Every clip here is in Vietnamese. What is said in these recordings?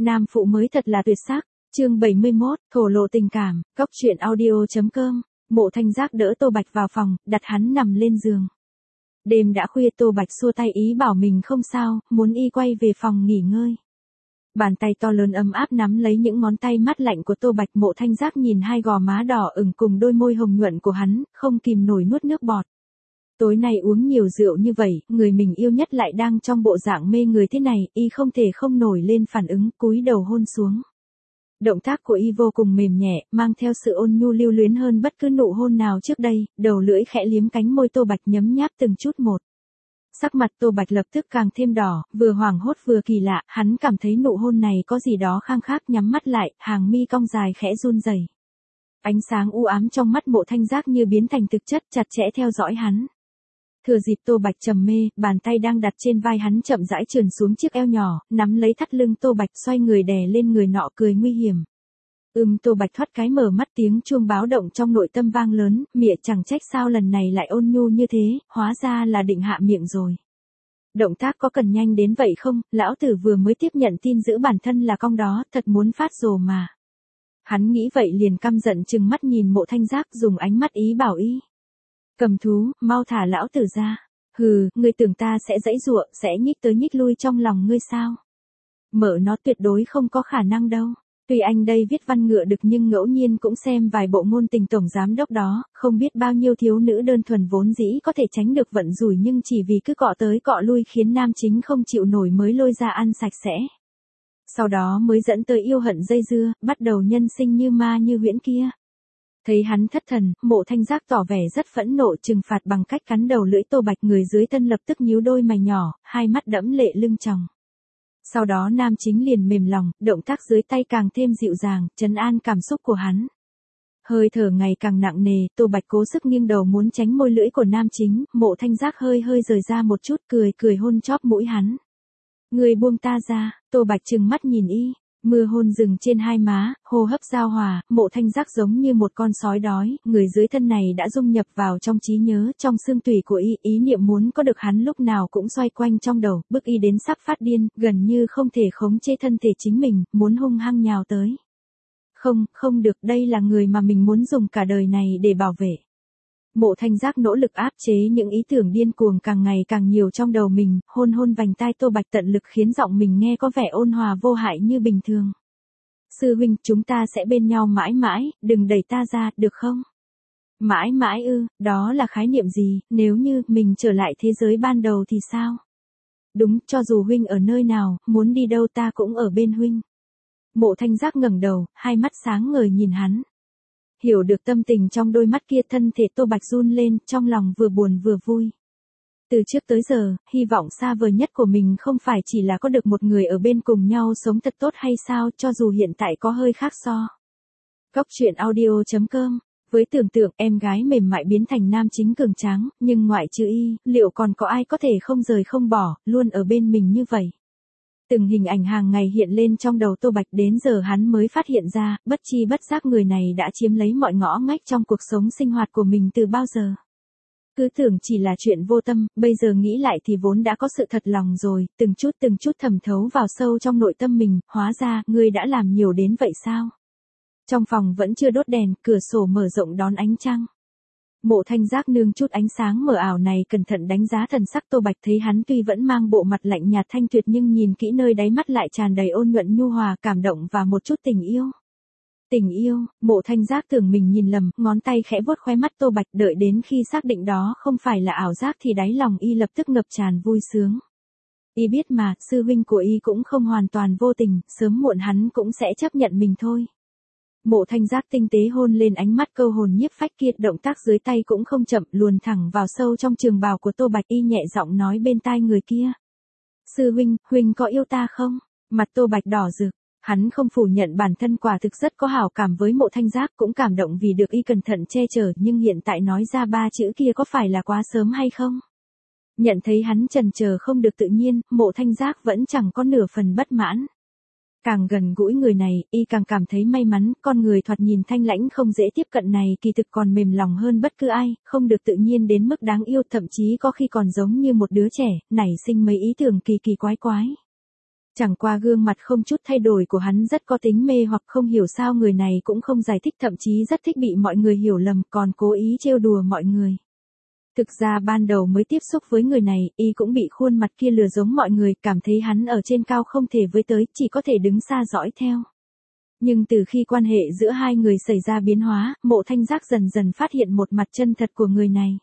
Nam phụ mới thật là tuyệt sắc. Chương 71, thổ lộ tình cảm, Cóc truyện audio.com. Mộ Thanh Giác đỡ Tô Bạch vào phòng, đặt hắn nằm lên giường. Đêm đã khuya, Tô Bạch xua tay ý bảo mình không sao, muốn y quay về phòng nghỉ ngơi. Bàn tay to lớn ấm áp nắm lấy những ngón tay mát lạnh của Tô Bạch. Mộ Thanh Giác nhìn hai gò má đỏ ửng cùng đôi môi hồng nhuận của hắn, không kìm nổi nuốt nước bọt. Tối nay uống nhiều rượu như vậy, người mình yêu nhất lại đang trong bộ dạng mê người thế này, y không thể không nổi lên phản ứng, cúi đầu hôn xuống. Động tác của y vô cùng mềm nhẹ, mang theo sự ôn nhu lưu luyến hơn bất cứ nụ hôn nào trước đây, đầu lưỡi khẽ liếm cánh môi Tô Bạch nhấm nháp từng chút một. Sắc mặt Tô Bạch lập tức càng thêm đỏ, vừa hoảng hốt vừa kỳ lạ, hắn cảm thấy nụ hôn này có gì đó khang khác, nhắm mắt lại, hàng mi cong dài khẽ run rẩy. Ánh sáng u ám trong mắt Mộ Thanh Giác như biến thành thực chất, chặt chẽ theo dõi hắn. Thừa dịp Tô Bạch trầm mê, bàn tay đang đặt trên vai hắn chậm rãi trườn xuống chiếc eo nhỏ, nắm lấy thắt lưng Tô Bạch xoay người đè lên người nọ, cười nguy hiểm. Tô Bạch thoát cái mở mắt, tiếng chuông báo động trong nội tâm vang lớn, mỉa chẳng trách sao lần này lại ôn nhu như thế, hóa ra là định hạ miệng rồi. Động tác có cần nhanh đến vậy không, lão tử vừa mới tiếp nhận tin giữ bản thân là cong đó, thật muốn phát rồ mà. Hắn nghĩ vậy liền căm giận trừng mắt nhìn Mộ Thanh Giác, dùng ánh mắt ý bảo y. Cầm thú, mau thả lão tử ra. Hừ, ngươi tưởng ta sẽ giãy giụa, sẽ nhích tới nhích lui trong lòng ngươi sao? Mở nó tuyệt đối không có khả năng đâu. Tuy anh đây viết văn ngựa được nhưng ngẫu nhiên cũng xem vài bộ ngôn tình tổng giám đốc đó, không biết bao nhiêu thiếu nữ đơn thuần vốn dĩ có thể tránh được vận rủi nhưng chỉ vì cứ cọ tới cọ lui khiến nam chính không chịu nổi mới lôi ra ăn sạch sẽ. Sau đó mới dẫn tới yêu hận dây dưa, bắt đầu nhân sinh như ma như huyễn kia. Thấy hắn thất thần, Mộ Thanh Giác tỏ vẻ rất phẫn nộ, trừng phạt bằng cách cắn đầu lưỡi Tô Bạch. Người dưới thân lập tức nhíu đôi mày nhỏ, hai mắt đẫm lệ lưng tròng. Sau đó nam chính liền mềm lòng, động tác dưới tay càng thêm dịu dàng, trấn an cảm xúc của hắn. Hơi thở ngày càng nặng nề, Tô Bạch cố sức nghiêng đầu muốn tránh môi lưỡi của nam chính, Mộ Thanh Giác hơi rời ra một chút, cười hôn chóp mũi hắn. Người buông ta ra. Tô Bạch trừng mắt nhìn y. Mưa hôn dừng trên hai má, hô hấp giao hòa, Mộ Thanh Giác giống như một con sói đói, người dưới thân này đã dung nhập vào trong trí nhớ, trong xương tủy của y, ý niệm muốn có được hắn lúc nào cũng xoay quanh trong đầu, bức y đến sắp phát điên, gần như không thể khống chế thân thể chính mình, muốn hung hăng nhào tới. Không được, đây là người mà mình muốn dùng cả đời này để bảo vệ. Mộ Thanh Giác nỗ lực áp chế những ý tưởng điên cuồng càng ngày càng nhiều trong đầu mình, hôn vành tai Tô Bạch tận lực khiến giọng mình nghe có vẻ ôn hòa vô hại như bình thường. Sư huynh, chúng ta sẽ bên nhau mãi mãi, đừng đẩy ta ra, được không? Mãi mãi ư, đó là khái niệm gì, nếu như mình trở lại thế giới ban đầu thì sao? Đúng, cho dù huynh ở nơi nào, muốn đi đâu ta cũng ở bên huynh. Mộ Thanh Giác ngẩng đầu, hai mắt sáng ngời nhìn hắn. Hiểu được tâm tình trong đôi mắt kia, thân thể Tô Bạch run lên, trong lòng vừa buồn vừa vui. Từ trước tới giờ, hy vọng xa vời nhất của mình không phải chỉ là có được một người ở bên cùng nhau sống thật tốt hay sao, cho dù hiện tại có hơi khác so. Cóc truyện audio.com. Với tưởng tượng em gái mềm mại biến thành nam chính cường tráng, nhưng ngoại trừ y, liệu còn có ai có thể không rời không bỏ, luôn ở bên mình như vậy. Từng hình ảnh hàng ngày hiện lên trong đầu Tô Bạch, đến giờ hắn mới phát hiện ra, bất chi bất giác người này đã chiếm lấy mọi ngõ ngách trong cuộc sống sinh hoạt của mình từ bao giờ. Cứ tưởng chỉ là chuyện vô tâm, bây giờ nghĩ lại thì vốn đã có sự thật lòng rồi, từng chút thẩm thấu vào sâu trong nội tâm mình, hóa ra, ngươi đã làm nhiều đến vậy sao? Trong phòng vẫn chưa đốt đèn, cửa sổ mở rộng đón ánh trăng. Mộ Thanh Giác nương chút ánh sáng mờ ảo này cẩn thận đánh giá thần sắc Tô Bạch, thấy hắn tuy vẫn mang bộ mặt lạnh nhạt thanh tuyệt nhưng nhìn kỹ nơi đáy mắt lại tràn đầy ôn nhuận nhu hòa, cảm động và một chút tình yêu. Tình yêu, Mộ Thanh Giác tưởng mình nhìn lầm, ngón tay khẽ vuốt khóe mắt Tô Bạch, đợi đến khi xác định đó không phải là ảo giác thì đáy lòng y lập tức ngập tràn vui sướng. Y biết mà, sư huynh của y cũng không hoàn toàn vô tình, sớm muộn hắn cũng sẽ chấp nhận mình thôi. Mộ Thanh Giác tinh tế hôn lên ánh mắt câu hồn nhiếp phách kia, động tác dưới tay cũng không chậm, luồn thẳng vào sâu trong trường bào của Tô Bạch, y nhẹ giọng nói bên tai người kia. Sư huynh có yêu ta không? Mặt Tô Bạch đỏ rực, hắn không phủ nhận bản thân quả thực rất có hảo cảm với Mộ Thanh Giác, cũng cảm động vì được y cẩn thận che chở, nhưng hiện tại nói ra ba chữ kia có phải là quá sớm hay không? Nhận thấy hắn chần chờ không được tự nhiên, Mộ Thanh Giác vẫn chẳng có nửa phần bất mãn. Càng gần gũi người này, y càng cảm thấy may mắn, con người thoạt nhìn thanh lãnh không dễ tiếp cận này kỳ thực còn mềm lòng hơn bất cứ ai, không được tự nhiên đến mức đáng yêu, thậm chí có khi còn giống như một đứa trẻ, nảy sinh mấy ý tưởng kỳ kỳ quái quái. Chẳng qua gương mặt không chút thay đổi của hắn rất có tính mê hoặc không hiểu sao người này cũng không giải thích, thậm chí rất thích bị mọi người hiểu lầm còn cố ý trêu đùa mọi người. Thực ra ban đầu mới tiếp xúc với người này, y cũng bị khuôn mặt kia lừa giống mọi người, cảm thấy hắn ở trên cao không thể với tới, chỉ có thể đứng xa dõi theo. Nhưng từ khi quan hệ giữa hai người xảy ra biến hóa, Mộ Thanh Giác dần dần phát hiện một mặt chân thật của người này.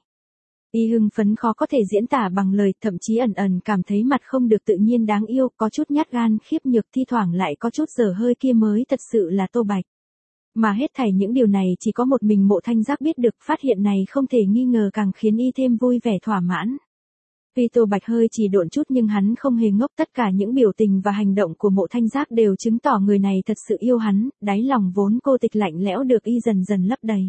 Y hưng phấn khó có thể diễn tả bằng lời, thậm chí ẩn ẩn cảm thấy mặt không được tự nhiên đáng yêu, có chút nhát gan khiếp nhược, thi thoảng lại có chút dở hơi kia mới thật sự là Tô Bạch. Mà hết thảy những điều này chỉ có một mình Mộ Thanh Giác biết được, phát hiện này không thể nghi ngờ càng khiến y thêm vui vẻ thỏa mãn. Tuy Tô Bạch hơi chỉ độn chút nhưng hắn không hề ngốc, tất cả những biểu tình và hành động của Mộ Thanh Giác đều chứng tỏ người này thật sự yêu hắn, đáy lòng vốn cô tịch lạnh lẽo được y dần dần lấp đầy.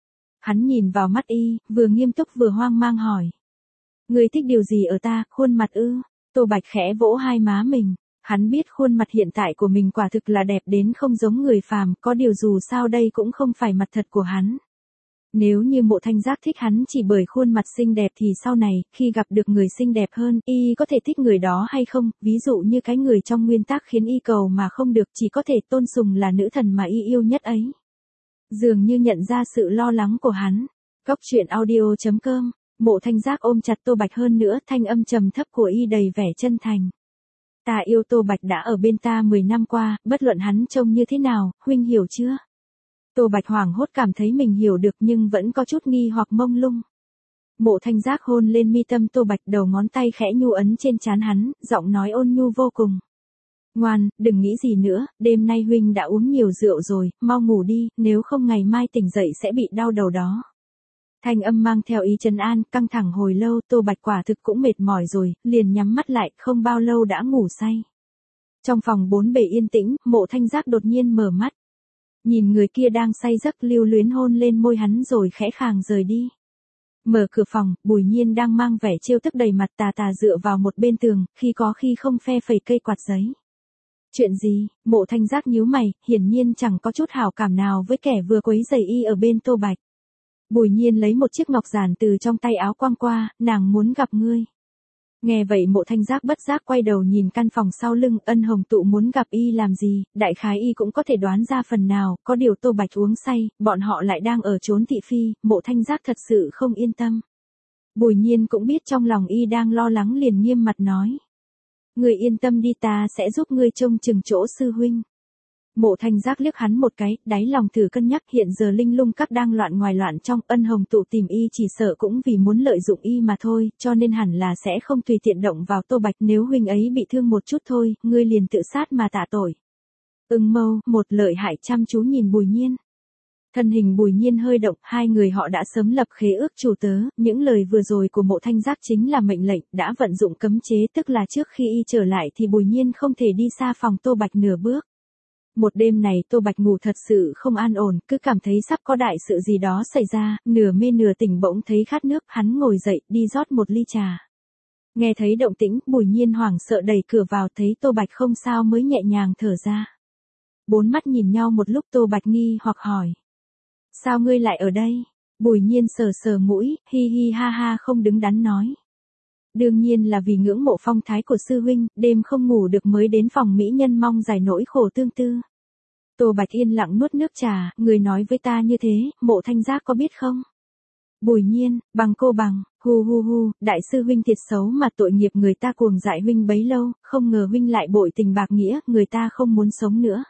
Hắn nhìn vào mắt y, vừa nghiêm túc vừa hoang mang hỏi. Người thích điều gì ở ta, khuôn mặt ư? Tô Bạch khẽ vỗ hai má mình. Hắn biết khuôn mặt hiện tại của mình quả thực là đẹp đến không giống người phàm, có điều dù sao đây cũng không phải mặt thật của hắn. Nếu như Mộ Thanh Giác thích hắn chỉ bởi khuôn mặt xinh đẹp thì sau này, khi gặp được người xinh đẹp hơn, y có thể thích người đó hay không, ví dụ như cái người trong nguyên tắc khiến y cầu mà không được, chỉ có thể tôn sùng là nữ thần mà y yêu nhất ấy. Dường như nhận ra sự lo lắng của hắn. Cóc truyện audio.com, Mộ Thanh Giác ôm chặt Tô Bạch hơn nữa, thanh âm trầm thấp của y đầy vẻ chân thành. Ta yêu Tô Bạch đã ở bên ta 10 năm qua, bất luận hắn trông như thế nào, huynh hiểu chưa? Tô Bạch hoảng hốt cảm thấy mình hiểu được nhưng vẫn có chút nghi hoặc mông lung. Mộ Thanh Giác hôn lên mi tâm Tô Bạch, đầu ngón tay khẽ nhu ấn trên trán hắn, giọng nói ôn nhu vô cùng. Ngoan, đừng nghĩ gì nữa, đêm nay huynh đã uống nhiều rượu rồi, mau ngủ đi, nếu không ngày mai tỉnh dậy sẽ bị đau đầu đó. Thanh âm mang theo ý trấn an, căng thẳng hồi lâu, Tô Bạch quả thực cũng mệt mỏi rồi, liền nhắm mắt lại, không bao lâu đã ngủ say. Trong phòng bốn bề yên tĩnh, Mộ Thanh Giác đột nhiên mở mắt. Nhìn người kia đang say giấc lưu luyến hôn lên môi hắn rồi khẽ khàng rời đi. Mở cửa phòng, Bùi Nhiên đang mang vẻ trêu tức đầy mặt tà tà dựa vào một bên tường, khi có khi không phe phẩy cây quạt giấy. Chuyện gì? Mộ Thanh Giác nhíu mày, hiển nhiên chẳng có chút hảo cảm nào với kẻ vừa quấy rầy y ở bên Tô Bạch. Bùi Nhiên lấy một chiếc ngọc giản từ trong tay áo quăng qua, nàng muốn gặp ngươi. Nghe vậy Mộ Thanh Giác bất giác quay đầu nhìn căn phòng sau lưng, Ân Hồng Tụ muốn gặp y làm gì, đại khái y cũng có thể đoán ra phần nào, có điều Tô Bạch uống say, bọn họ lại đang ở chốn thị phi, Mộ Thanh Giác thật sự không yên tâm. Bùi Nhiên cũng biết trong lòng y đang lo lắng liền nghiêm mặt nói. Ngươi yên tâm đi, ta sẽ giúp ngươi trông chừng chỗ sư huynh. Mộ Thanh Giác liếc hắn một cái, đáy lòng thử cân nhắc, hiện giờ Linh Lung Các đang loạn ngoài loạn trong, Ân Hồng Tụ tìm y chỉ sợ cũng vì muốn lợi dụng y mà thôi, cho nên hẳn là sẽ không tùy tiện động vào Tô Bạch, nếu huynh ấy bị thương một chút thôi, ngươi liền tự sát mà tạ tội. Mâu, một lợi hại chăm chú nhìn Bùi Nhiên. Thân hình Bùi Nhiên hơi động, hai người họ đã sớm lập khế ước chủ tớ, những lời vừa rồi của Mộ Thanh Giác chính là mệnh lệnh, đã vận dụng cấm chế, tức là trước khi y trở lại thì Bùi Nhiên không thể đi xa phòng Tô Bạch nửa bước. Một đêm này Tô Bạch ngủ thật sự không an ổn, cứ cảm thấy sắp có đại sự gì đó xảy ra, nửa mê nửa tỉnh bỗng thấy khát nước, hắn ngồi dậy, đi rót một ly trà. Nghe thấy động tĩnh, Bùi Nhiên hoảng sợ đẩy cửa vào, thấy Tô Bạch không sao mới nhẹ nhàng thở ra. Bốn mắt nhìn nhau một lúc, Tô Bạch nghi hoặc hỏi. Sao ngươi lại ở đây? Bùi Nhiên sờ sờ mũi, hi hi ha ha không đứng đắn nói. Đương nhiên là vì ngưỡng mộ phong thái của sư huynh, đêm không ngủ được mới đến phòng mỹ nhân mong giải nỗi khổ tương tư. Tô Bạch yên lặng nuốt nước trà, người nói với ta như thế, Mộ Thanh Giác có biết không? Bùi Nhiên, bằng cô bằng, hu hu hu, đại sư huynh thiệt xấu mà tội nghiệp người ta cuồng dại huynh bấy lâu, không ngờ huynh lại bội tình bạc nghĩa, người ta không muốn sống nữa.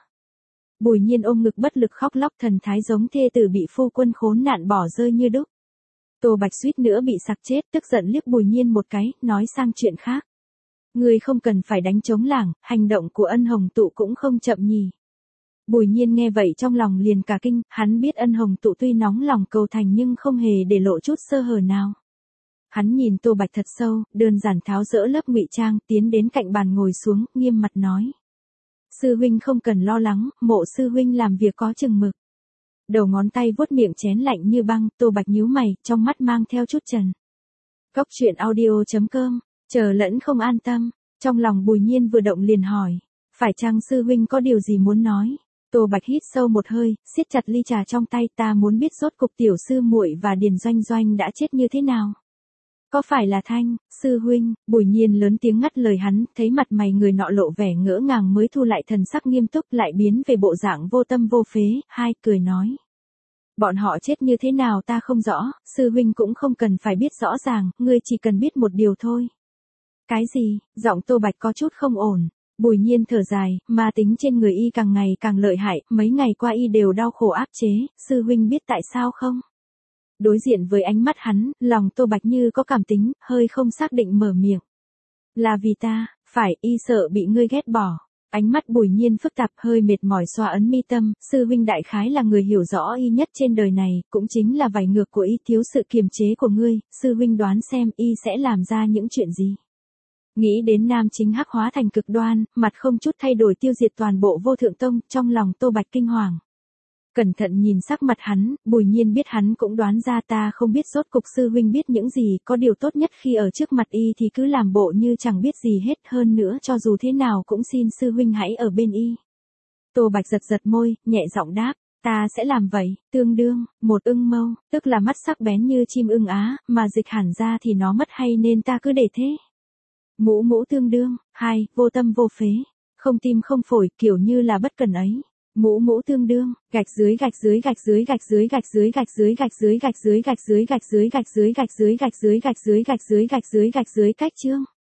Bùi Nhiên ôm ngực bất lực khóc lóc, thần thái giống thê tử bị phu quân khốn nạn bỏ rơi như đúc. Tô Bạch suýt nữa bị sặc chết, tức giận liếc Bùi Nhiên một cái, nói sang chuyện khác. Ngươi không cần phải đánh trống lảng, hành động của Ân Hồng Tụ cũng không chậm nhỉ. Bùi Nhiên nghe vậy trong lòng liền cả kinh, hắn biết Ân Hồng Tụ tuy nóng lòng cầu thành nhưng không hề để lộ chút sơ hở nào. Hắn nhìn Tô Bạch thật sâu, đơn giản tháo dỡ lớp ngụy trang, tiến đến cạnh bàn ngồi xuống, nghiêm mặt nói. Sư huynh không cần lo lắng, Mộ sư huynh làm việc có chừng mực. Đầu ngón tay vuốt miệng chén lạnh như băng, Tô Bạch nhíu mày, trong mắt mang theo chút trần. Cóc truyện audio.com, chờ lẫn không an tâm, trong lòng Bùi Nhiên vừa động liền hỏi, phải chăng sư huynh có điều gì muốn nói? Tô Bạch hít sâu một hơi, siết chặt ly trà trong tay, ta muốn biết rốt cục tiểu sư muội và Điền Doanh Doanh đã chết như thế nào. Có phải là Thanh, sư huynh? Bùi Nhiên lớn tiếng ngắt lời hắn, thấy mặt mày người nọ lộ vẻ ngỡ ngàng mới thu lại thần sắc nghiêm túc lại biến về bộ dạng vô tâm vô phế, hai cười nói. Bọn họ chết như thế nào ta không rõ, sư huynh cũng không cần phải biết rõ ràng, ngươi chỉ cần biết một điều thôi. Cái gì? Giọng Tô Bạch có chút không ổn. Bùi Nhiên thở dài, ma tính trên người y càng ngày càng lợi hại, mấy ngày qua y đều đau khổ áp chế, sư huynh biết tại sao không? Đối diện với ánh mắt hắn, lòng Tô Bạch như có cảm tính, hơi không xác định mở miệng. Là vì ta, phải, y sợ bị ngươi ghét bỏ. Ánh mắt Bùi Nhiên phức tạp hơi mệt mỏi xoa ấn mi tâm, sư huynh đại khái là người hiểu rõ y nhất trên đời này, cũng chính là vảy ngược của y thiếu sự kiềm chế của ngươi, sư huynh đoán xem y sẽ làm ra những chuyện gì. Nghĩ đến nam chính hắc hóa thành cực đoan, mặt không chút thay đổi tiêu diệt toàn bộ Vô Thượng Tông, trong lòng Tô Bạch kinh hoàng. Cẩn thận nhìn sắc mặt hắn, Bùi Nhiên biết hắn cũng đoán ra ta không biết rốt cục sư huynh biết những gì, có điều tốt nhất khi ở trước mặt y thì cứ làm bộ như chẳng biết gì hết, hơn nữa cho dù thế nào cũng xin sư huynh hãy ở bên y. Tô Bạch giật giật môi, nhẹ giọng đáp, ta sẽ làm vậy, tương đương, một ưng mâu, tức là mắt sắc bén như chim ưng á, mà dịch hẳn ra thì nó mất hay nên ta cứ để thế. Mũ mũ tương đương, hai, vô tâm vô phế, không tim không phổi, kiểu như là bất cần ấy. Mũ mũ tương đương, gạch dưới gạch dưới gạch dưới gạch dưới gạch dưới gạch dưới gạch dưới gạch dưới gạch dưới gạch dưới gạch dưới gạch dưới gạch dưới gạch dưới gạch dưới gạch dưới gạch dưới cách chương.